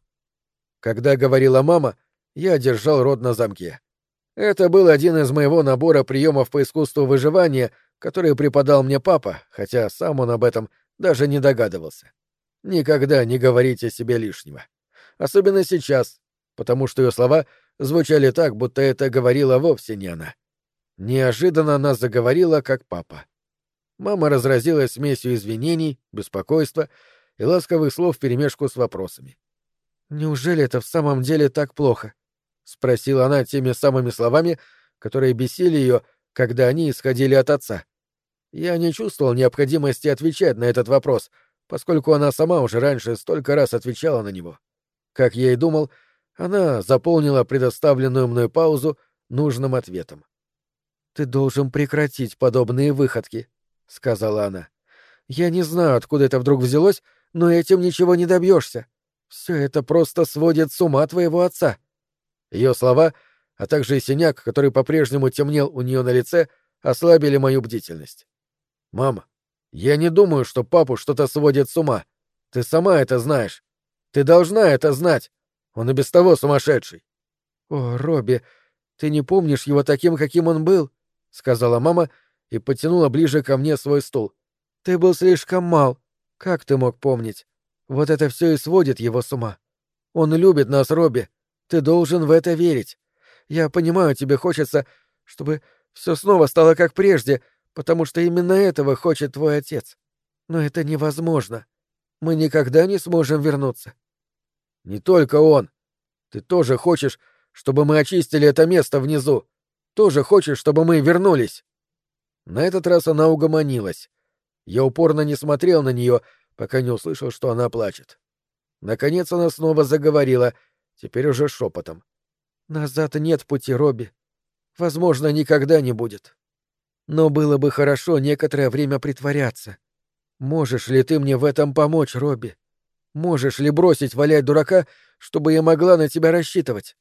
Когда говорила мама, я держал рот на замке. Это был один из моего набора приемов по искусству выживания, который преподал мне папа, хотя сам он об этом даже не догадывался. Никогда не говорите о себе лишнего. Особенно сейчас, потому что ее слова звучали так, будто это говорила вовсе не она. Неожиданно она заговорила, как папа. Мама разразилась смесью извинений, беспокойства и ласковых слов вперемешку с вопросами. «Неужели это в самом деле так плохо?» — спросила она теми самыми словами, которые бесили ее, когда они исходили от отца. Я не чувствовал необходимости отвечать на этот вопрос, поскольку она сама уже раньше столько раз отвечала на него. Как я и думал, она заполнила предоставленную мной паузу нужным ответом. «Ты должен прекратить подобные выходки», — сказала она. «Я не знаю, откуда это вдруг взялось, но этим ничего не добьешься. Все это просто сводит с ума твоего отца». Ее слова, а также и синяк, который по-прежнему темнел у нее на лице, ослабили мою бдительность. «Мама, я не думаю, что папу что-то сводит с ума. Ты сама это знаешь. Ты должна это знать. Он и без того сумасшедший». «О, Робби, ты не помнишь его таким, каким он был?» — сказала мама и подтянула ближе ко мне свой стул. «Ты был слишком мал. Как ты мог помнить? Вот это все и сводит его с ума. Он любит нас, Робби. Ты должен в это верить. Я понимаю, тебе хочется, чтобы все снова стало как прежде, потому что именно этого хочет твой отец. Но это невозможно. Мы никогда не сможем вернуться». Не только он. Ты тоже хочешь, чтобы мы очистили это место внизу? Тоже хочешь, чтобы мы вернулись?» На этот раз она угомонилась. Я упорно не смотрел на нее, пока не услышал, что она плачет. Наконец она снова заговорила, теперь уже шепотом. «Назад нет пути, Робби. Возможно, никогда не будет. Но было бы хорошо некоторое время притворяться. Можешь ли ты мне в этом помочь, Робби? Можешь ли бросить валять дурака, чтобы я могла на тебя рассчитывать?»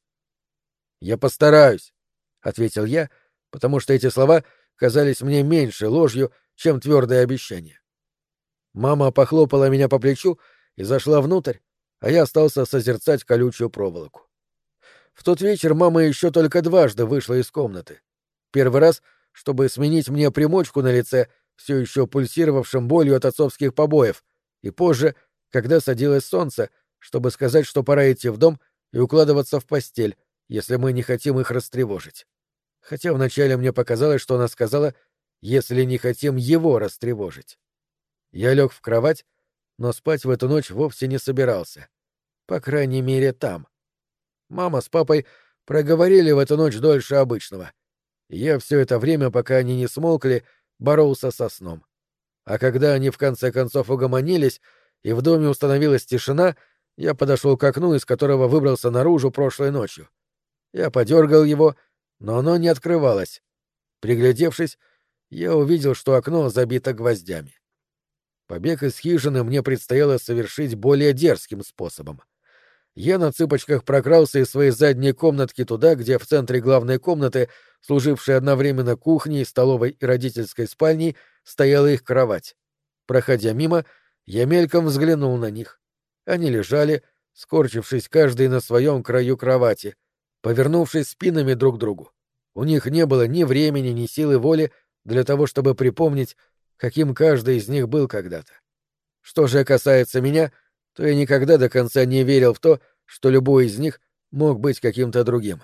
«Я постараюсь», — ответил я, потому что эти слова казались мне меньше ложью, чем твердое обещание. Мама похлопала меня по плечу и зашла внутрь, а я остался созерцать колючую проволоку. В тот вечер мама еще только дважды вышла из комнаты. Первый раз, чтобы сменить мне примочку на лице, все еще пульсировавшим болью от отцовских побоев, и позже, когда садилось солнце, чтобы сказать, что пора идти в дом и укладываться в постель, если мы не хотим их растревожить. Хотя вначале мне показалось, что она сказала, если не хотим его растревожить. Я лег в кровать, но спать в эту ночь вовсе не собирался. По крайней мере, там. Мама с папой проговорили в эту ночь дольше обычного. Я все это время, пока они не смолкли, боролся со сном. А когда они в конце концов угомонились, и в доме установилась тишина, я подошел к окну, из которого выбрался наружу прошлой ночью. Я подергал его, но оно не открывалось. Приглядевшись, я увидел, что окно забито гвоздями. Побег из хижины мне предстояло совершить более дерзким способом. Я на цыпочках прокрался из своей задней комнатки туда, где в центре главной комнаты, служившей одновременно кухней, столовой и родительской спальней, стояла их кровать. Проходя мимо, я мельком взглянул на них. Они лежали, скорчившись каждый на своем краю кровати, повернувшись спинами друг к другу. У них не было ни времени, ни силы воли для того, чтобы припомнить, каким каждый из них был когда-то. Что же касается меня, то я никогда до конца не верил в то, что любой из них мог быть каким-то другим.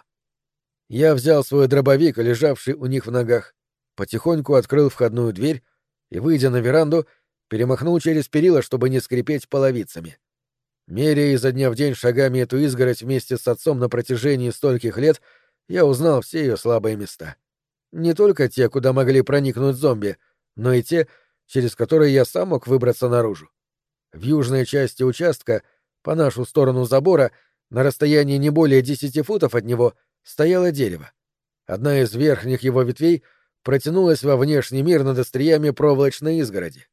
Я взял свой дробовик, лежавший у них в ногах, потихоньку открыл входную дверь и, выйдя на веранду, перемахнул через перила, чтобы не скрипеть половицами. Меряя изо дня в день шагами эту изгородь вместе с отцом на протяжении стольких лет, я узнал все ее слабые места. Не только те, куда могли проникнуть зомби, но и те, через которые я сам мог выбраться наружу. В южной части участка, по нашу сторону забора, на расстоянии не более десяти футов от него, стояло дерево. Одна из верхних его ветвей протянулась во внешний мир над остриями проволочной изгороди.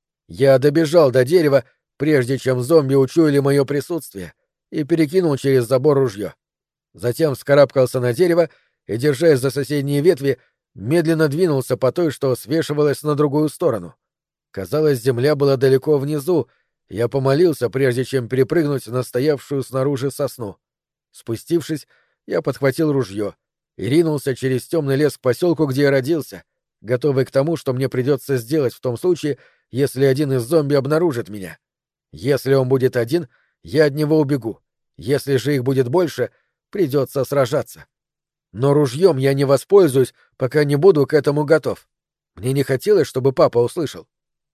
Я добежал до дерева, прежде чем зомби учуяли мое присутствие, и перекинул через забор ружье. Затем вскарабкался на дерево и, держась за соседние ветви, медленно двинулся по той, что свешивалась на другую сторону. Казалось, земля была далеко внизу, и я помолился, прежде чем перепрыгнуть на стоявшую снаружи сосну. Спустившись, я подхватил ружье и ринулся через темный лес к поселку, где я родился, готовый к тому, что мне придется сделать в том случае, если один из зомби обнаружит меня. Если он будет один, я от него убегу. Если же их будет больше, придется сражаться. Но ружьем я не воспользуюсь, пока не буду к этому готов. Мне не хотелось, чтобы папа услышал.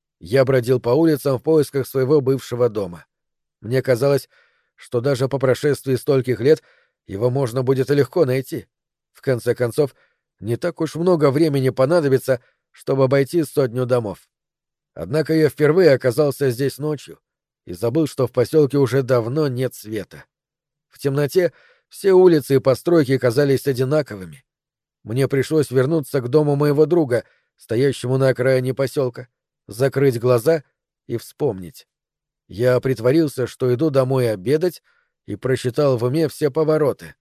Я бродил по улицам в поисках своего бывшего дома. Мне казалось, что даже по прошествии стольких лет его можно будет легко найти. В конце концов, не так уж много времени понадобится, чтобы обойти сотню домов. Однако я впервые оказался здесь ночью и забыл, что в поселке уже давно нет света. В темноте все улицы и постройки казались одинаковыми. Мне пришлось вернуться к дому моего друга, стоящему на окраине поселка, закрыть глаза и вспомнить. Я притворился, что иду домой обедать, и просчитал в уме все повороты.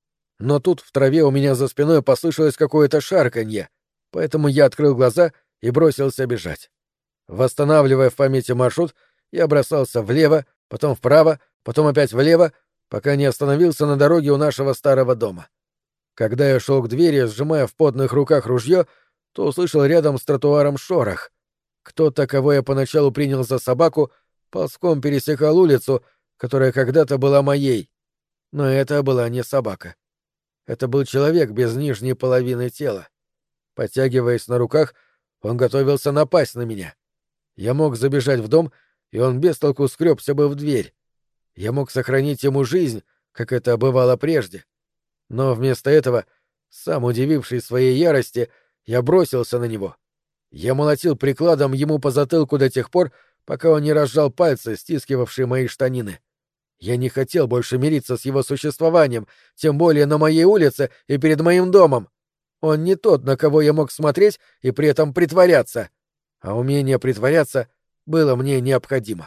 Но тут в траве у меня за спиной послышалось какое-то шарканье, поэтому я открыл глаза и бросился бежать. Восстанавливая в памяти маршрут, я бросался влево, потом вправо, потом опять влево, пока не остановился на дороге у нашего старого дома. Когда я шел к двери, сжимая в потных руках ружье, то услышал рядом с тротуаром шорох. Кто-то, кого я поначалу принял за собаку, ползком пересекал улицу, которая когда-то была моей. Но это была не собака. Это был человек без нижней половины тела. Подтягиваясь на руках, он готовился напасть на меня. Я мог забежать в дом, и он без толку скребся бы в дверь. Я мог сохранить ему жизнь, как это бывало прежде. Но вместо этого, сам удивившись своей ярости, я бросился на него. Я молотил прикладом ему по затылку до тех пор, пока он не разжал пальцы, стискивавшие мои штанины. Я не хотел больше мириться с его существованием, тем более на моей улице и перед моим домом. Он не тот, на кого я мог смотреть и при этом притворяться. А умение притворяться было мне необходимо.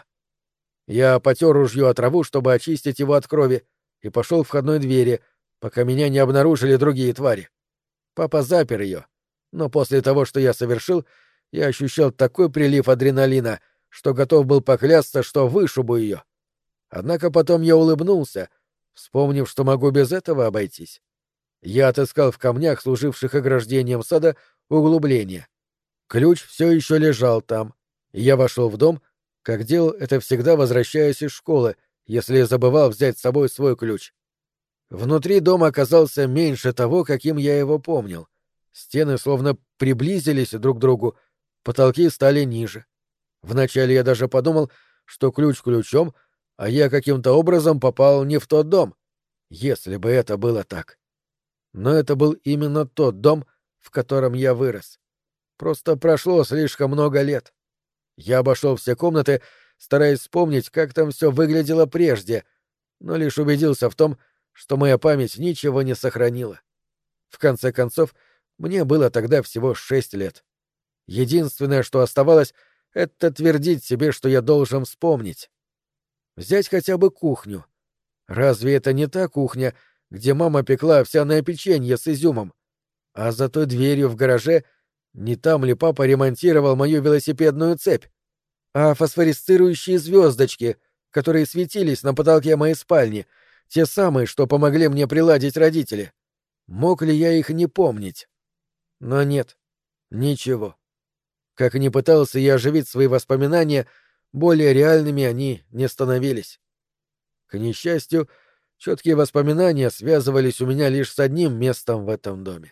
Я потер ружье о траву, чтобы очистить его от крови, и пошел к входной двери, пока меня не обнаружили другие твари. Папа запер ее, но после того, что я совершил, я ощущал такой прилив адреналина, что готов был поклясться, что вышибу ее. Однако потом я улыбнулся, вспомнив, что могу без этого обойтись. Я отыскал в камнях, служивших ограждением сада, углубление. Ключ все еще лежал там, и я вошел в дом, как делал это всегда, возвращаясь из школы, если забывал взять с собой свой ключ. Внутри дом оказался меньше того, каким я его помнил. Стены словно приблизились друг к другу, потолки стали ниже. Вначале я даже подумал, что ключ ключом, а я каким-то образом попал не в тот дом, если бы это было так. Но это был именно тот дом, в котором я вырос. Просто прошло слишком много лет. Я обошел все комнаты, стараясь вспомнить, как там все выглядело прежде, но лишь убедился в том, что моя память ничего не сохранила. В конце концов, мне было тогда всего шесть лет. Единственное, что оставалось, — это твердить себе, что я должен вспомнить. Взять хотя бы кухню. Разве это не та кухня, где мама пекла овсяное печенье с изюмом? А за той дверью в гараже не там ли папа ремонтировал мою велосипедную цепь? А фосфорисцирующие звездочки, которые светились на потолке моей спальни, те самые, что помогли мне приладить родители. Мог ли я их не помнить? Но нет, ничего. Как ни пытался я оживить свои воспоминания, более реальными они не становились. К несчастью, четкие воспоминания связывались у меня лишь с одним местом в этом доме.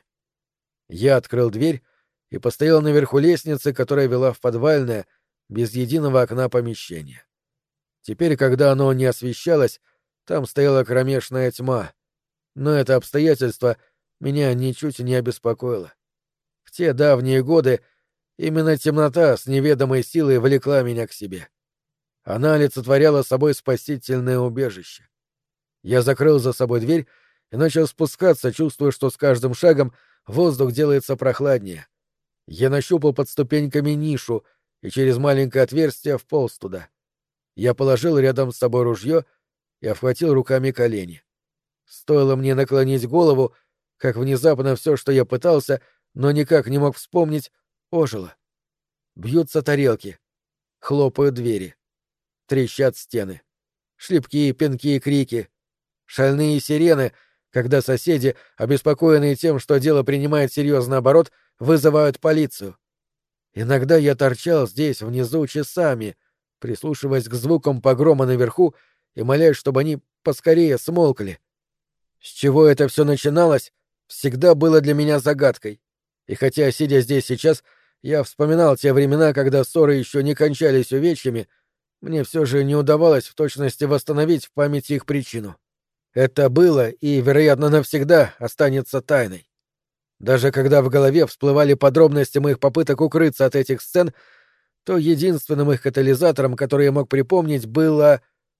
Я открыл дверь и постоял наверху лестницы, которая вела в подвальное, без единого окна помещение. Теперь, когда оно не освещалось, там стояла кромешная тьма, но это обстоятельство меня ничуть не обеспокоило. В те давние годы именно темнота с неведомой силой влекла меня к себе. Она олицетворяла собой спасительное убежище. Я закрыл за собой дверь и начал спускаться, чувствуя, что с каждым шагом воздух делается прохладнее. Я нащупал под ступеньками нишу и через маленькое отверстие вполз туда. Я положил рядом с собой ружье и обхватил руками колени. Стоило мне наклонить голову, как внезапно все, что я пытался, но никак не мог вспомнить, ожило. Бьются тарелки, хлопают двери, трещат стены, шлепки, пинки и крики, шальные сирены, когда соседи, обеспокоенные тем, что дело принимает серьезный оборот, вызывают полицию. Иногда я торчал здесь, внизу, часами, прислушиваясь к звукам погрома наверху и молясь, чтобы они поскорее смолкли. С чего это все начиналось, всегда было для меня загадкой. И хотя, сидя здесь сейчас, я вспоминал те времена, когда ссоры еще не кончались увечьями, мне все же не удавалось в точности восстановить в памяти их причину. Это было и, вероятно, навсегда останется тайной. Даже когда в голове всплывали подробности моих попыток укрыться от этих сцен, то единственным их катализатором, который я мог припомнить, было...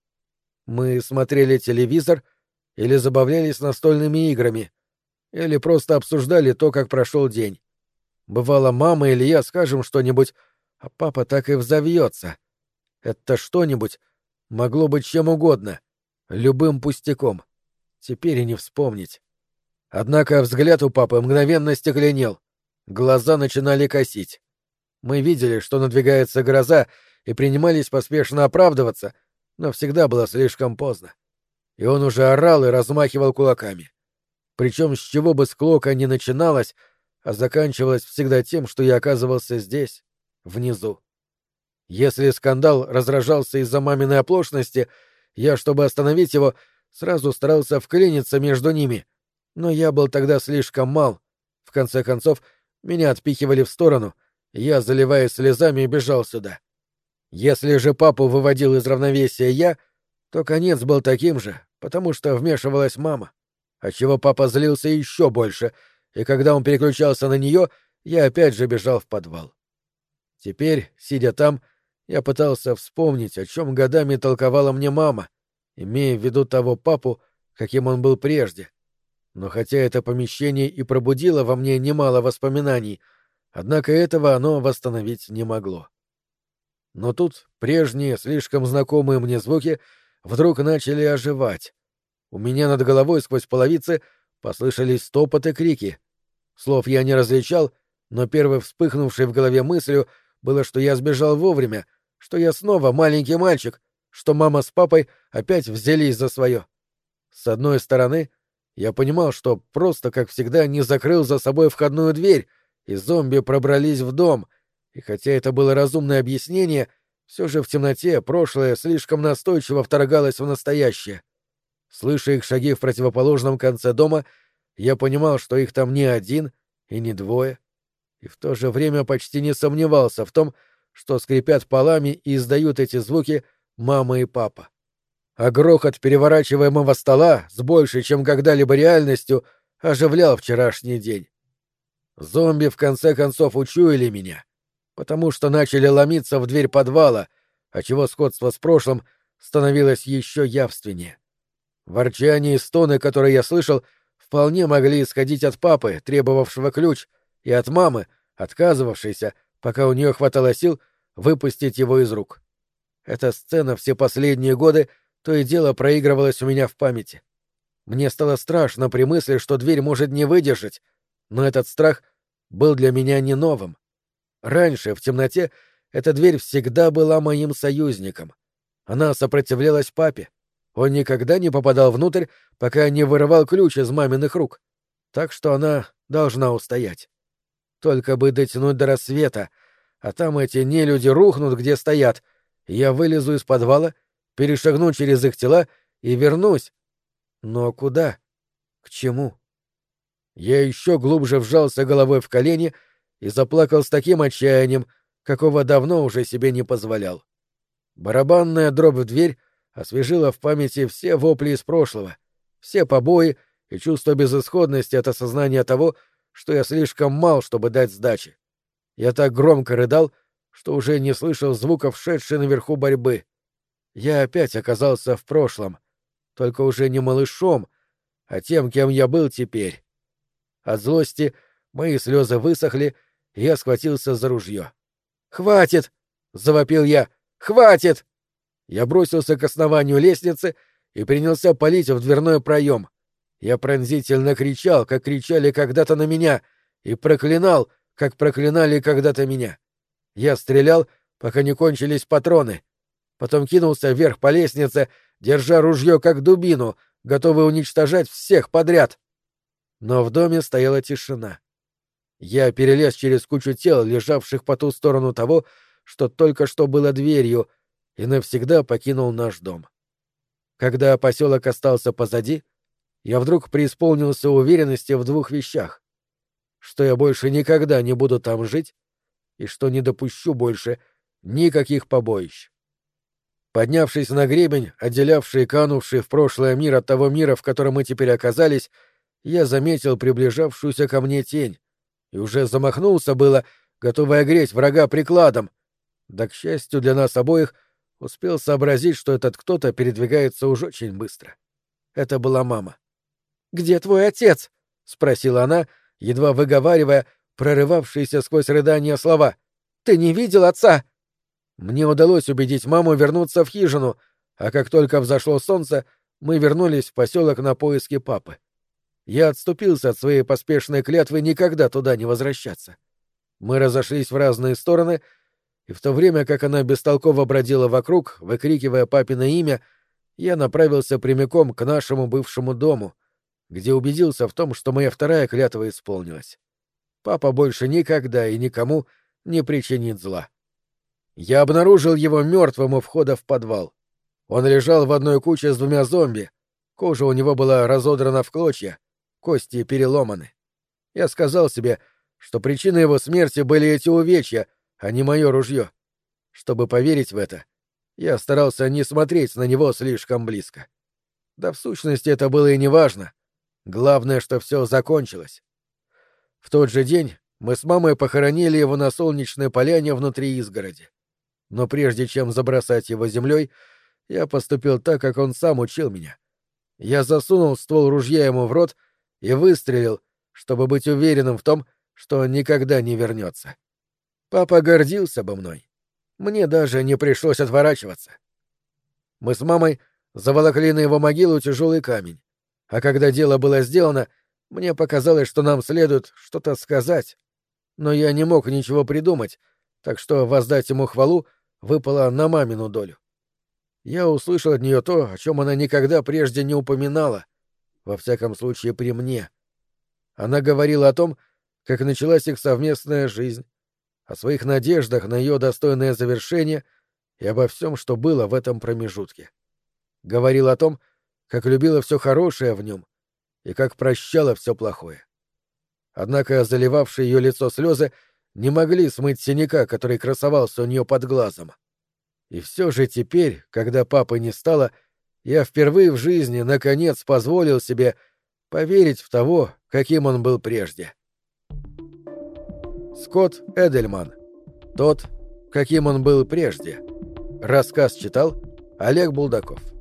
Мы смотрели телевизор или забавлялись настольными играми, или просто обсуждали то, как прошел день. Бывало, мама или я скажем что-нибудь, а папа так и взовьется. Это что-нибудь могло быть чем угодно, любым пустяком. Теперь и не вспомнить. Однако взгляд у папы мгновенно стекленел, глаза начинали косить. Мы видели, что надвигается гроза, и принимались поспешно оправдываться, но всегда было слишком поздно. И он уже орал и размахивал кулаками. Причем с чего бы склока ни начиналась, а заканчивалась всегда тем, что я оказывался здесь, внизу. Если скандал разражался из-за маминой оплошности, я, чтобы остановить его, сразу старался вклиниться между ними, но я был тогда слишком мал. В конце концов, меня отпихивали в сторону, и я, заливаясь слезами, бежал сюда. Если же папу выводил из равновесия я, то конец был таким же, потому что вмешивалась мама, отчего папа злился еще больше, и когда он переключался на нее, я опять же бежал в подвал. Теперь, сидя там, я пытался вспомнить, о чем годами толковала мне мама, имея в виду того папу, каким он был прежде. Но хотя это помещение и пробудило во мне немало воспоминаний, однако этого оно восстановить не могло. Но тут прежние, слишком знакомые мне звуки вдруг начали оживать. У меня над головой сквозь половицы послышались топот и крики. Слов я не различал, но первой вспыхнувшей в голове мыслью было, что я сбежал вовремя, что я снова маленький мальчик, что мама с папой опять взялись за свое. С одной стороны, я понимал, что просто, как всегда, не закрыл за собой входную дверь, и зомби пробрались в дом, и хотя это было разумное объяснение, все же в темноте прошлое слишком настойчиво вторгалось в настоящее. Слыша их шаги в противоположном конце дома, я понимал, что их там не один и не двое, и в то же время почти не сомневался в том, что скрипят полами и издают эти звуки мама и папа. А грохот переворачиваемого стола с большей, чем когда-либо реальностью, оживлял вчерашний день. Зомби в конце концов учуяли меня, потому что начали ломиться в дверь подвала, отчего сходство с прошлым становилось еще явственнее. Ворчание и стоны, которые я слышал, вполне могли исходить от папы, требовавшего ключ, и от мамы, отказывавшейся, пока у нее хватало сил, выпустить его из рук. Эта сцена все последние годы то и дело проигрывалась у меня в памяти. Мне стало страшно при мысли, что дверь может не выдержать, но этот страх был для меня не новым. Раньше, в темноте, эта дверь всегда была моим союзником. Она сопротивлялась папе. Он никогда не попадал внутрь, пока не вырывал ключ из маминых рук. Так что она должна устоять. Только бы дотянуть до рассвета, а там эти нелюди рухнут, где стоят, и я вылезу из подвала, перешагну через их тела и вернусь. Но куда? К чему? Я еще глубже вжался головой в колени и заплакал с таким отчаянием, какого давно уже себе не позволял. Барабанная дробь в дверь освежила в памяти все вопли из прошлого, все побои и чувство безысходности от осознания того, что я слишком мал, чтобы дать сдачи. Я так громко рыдал, что уже не слышал звуков шедшей наверху борьбы. Я опять оказался в прошлом, только уже не малышом, а тем, кем я был теперь. От злости мои слезы высохли, и я схватился за ружье. «Хватит!» — завопил я. «Хватит!» Я бросился к основанию лестницы и принялся палить в дверной проем. Я пронзительно кричал, как кричали когда-то на меня, и проклинал, как проклинали когда-то меня. Я стрелял, пока не кончились патроны. Потом кинулся вверх по лестнице, держа ружье как дубину, готовый уничтожать всех подряд. Но в доме стояла тишина. Я перелез через кучу тел, лежавших по ту сторону того, что только что было дверью, и навсегда покинул наш дом. Когда поселок остался позади, я вдруг преисполнился уверенности в двух вещах: что я больше никогда не буду там жить и что не допущу больше никаких побоищ. Поднявшись на гребень, отделявший канувший в прошлое мир от того мира, в котором мы теперь оказались, я заметил приближавшуюся ко мне тень и уже замахнулся было, готовый огреть врага прикладом. Да, к счастью для нас обоих, успел сообразить, что этот кто-то передвигается уж очень быстро. Это была мама. «Где твой отец?» — спросила она, едва выговаривая прорывавшиеся сквозь рыдания слова. «Ты не видел отца?» Мне удалось убедить маму вернуться в хижину, а как только взошло солнце, мы вернулись в поселок на поиски папы. Я отступился от своей поспешной клятвы никогда туда не возвращаться. Мы разошлись в разные стороны, и в то время, как она бестолково бродила вокруг, выкрикивая папино имя, я направился прямиком к нашему бывшему дому, где убедился в том, что моя вторая клятва исполнилась. Папа больше никогда и никому не причинит зла. Я обнаружил его мертвым у входа в подвал. Он лежал в одной куче с двумя зомби. Кожа у него была разодрана в клочья, кости переломаны. Я сказал себе, что причиной его смерти были эти увечья, а не мое ружье. Чтобы поверить в это, Я старался не смотреть на него слишком близко. Да в сущности это было и не важно. Главное, что все закончилось. В тот же день мы с мамой похоронили его на солнечной поляне внутри изгороди. Но прежде чем забросать его землей, я поступил так, как он сам учил меня. Я засунул ствол ружья ему в рот и выстрелил, чтобы быть уверенным в том, что он никогда не вернется. Папа гордился бы мной. Мне даже не пришлось отворачиваться. Мы с мамой заволокли на его могилу тяжелый камень, а когда дело было сделано, мне показалось, что нам следует что-то сказать, но я не мог ничего придумать, так что воздать ему хвалу выпало на мамину долю. Я услышал от нее то, о чем она никогда прежде не упоминала, во всяком случае при мне. Она говорила о том, как началась их совместная жизнь, о своих надеждах на ее достойное завершение и обо всем, что было в этом промежутке. Говорила о том, как любила все хорошее в нем и как прощала все плохое. Однако заливавшие ее лицо слезы не могли смыть синяка, который красовался у нее под глазом. И все же теперь, когда папы не стало, я впервые в жизни наконец позволил себе поверить в того, каким он был прежде. Скотт Эдельман. Тот, каким он был прежде. Рассказ читал Олег Булдаков.